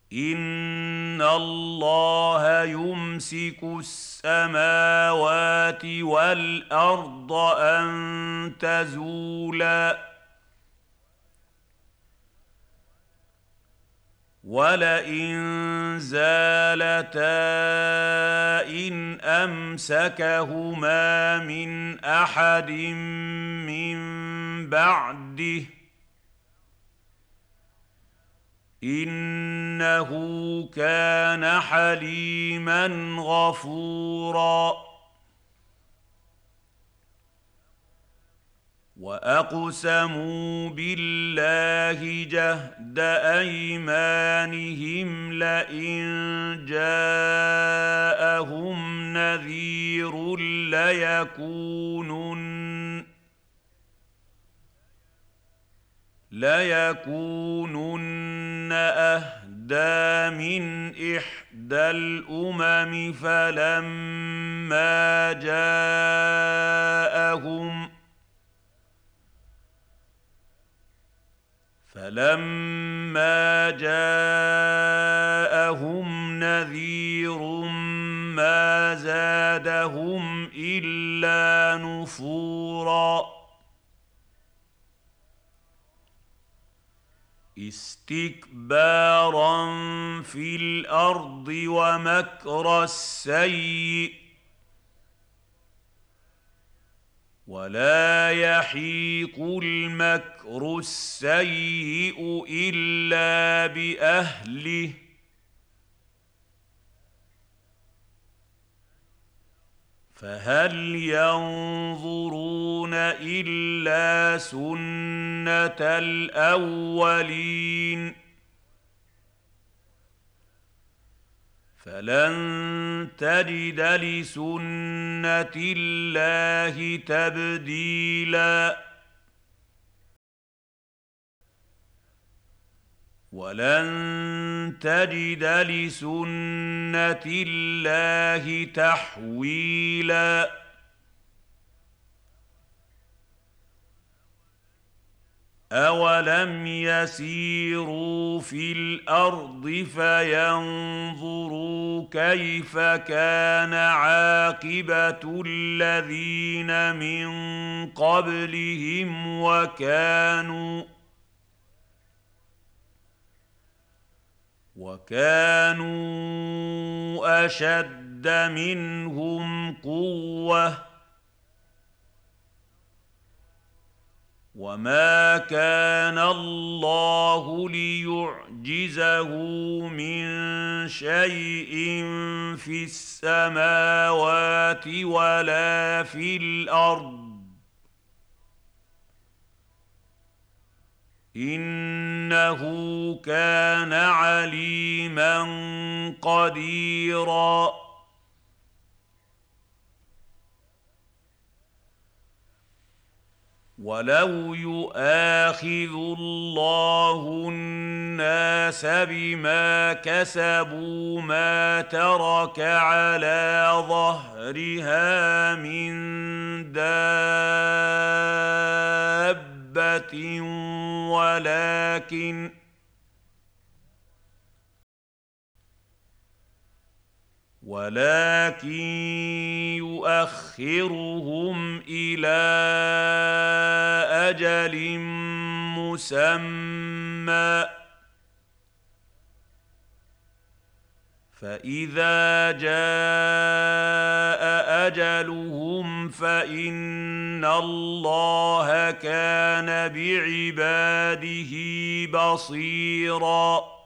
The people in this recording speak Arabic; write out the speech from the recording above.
إِنَّ اللَّهَ يُمْسِكُ السَّمَاوَاتِ وَالْأَرْضَ أَن تَزُولَا وَلَئِن زَالَتَا إِنْ أَمْسَكَهُمَا مِنْ أَحَدٍ مِّن بَعْدِهِ ۚ إِنَّهُ كَانَ حَلِيمًا غَفُورًا. وَأَقْسَمُوا بِاللَّهِ جَهْدَ أَيْمَانِهِمْ لَئِن جَاءَهُمْ نَذِيرٌ لَيَكُونُنَّ أَهْدَىٰ مِنْ إِحْدَى الْأُمَمِ فَلَمَّا جَاءَهُمْ نَذِيرٌ مَّا زَادَهُمْ إِلَّا نُفُورًا. اسْتِكْبَارًا فِي الْأَرْضِ وَمَكْرَ السَّيِّئِ ۚ وَلَا يَحِيقُ الْمَكْرُ السَّيِّئُ إِلَّا بِأَهْلِهِ ۚ فَهَلْ يَنظُرُونَ إِلَّا سُنَّتَ الْأَوَّلِينَ ۚ فَلَن تَجِدَ لِسُنَّتِ اللَّهِ تَبْدِيلًا وَلَن تَجِدَ لِسُنَّتِ اللَّهِ تَحْوِيلًا. أَوَلَمْ يَسِيرُوا فِي الْأَرْضِ فَيَنظُرُوا كَيْفَ كَانَ عَاقِبَةُ الَّذِينَ مِن قَبْلِهِمْ وَكَانُوا أَشَدَّ مِنْهُمْ قُوَّةً ۚ وَمَا كَانَ اللَّهُ لِيُعْجِزَهُ مِن شَيْءٍ فِي السَّمَاوَاتِ وَلَا فِي الْأَرْضِ ۚ إِنَّهُ كَانَ عَلِيمًا قَدِيرًا. وَلَوْ يُؤَاخِذُ اللَّهُ النَّاسَ بِمَا كَسَبُوا مَا تَرَكَ عَلَىٰ ظَهْرِهَا مِن دَابَّةٍ وَلَٰكِن يُؤَخِّرُهُمْ إِلَىٰ أَجَلٍ مُّسَمًّى ۖ فَإِذَا جَاءَ أَجَلُهُمْ فَإِنَّ اللَّهَ كَانَ بِعِبَادِهِ بَصِيرًا.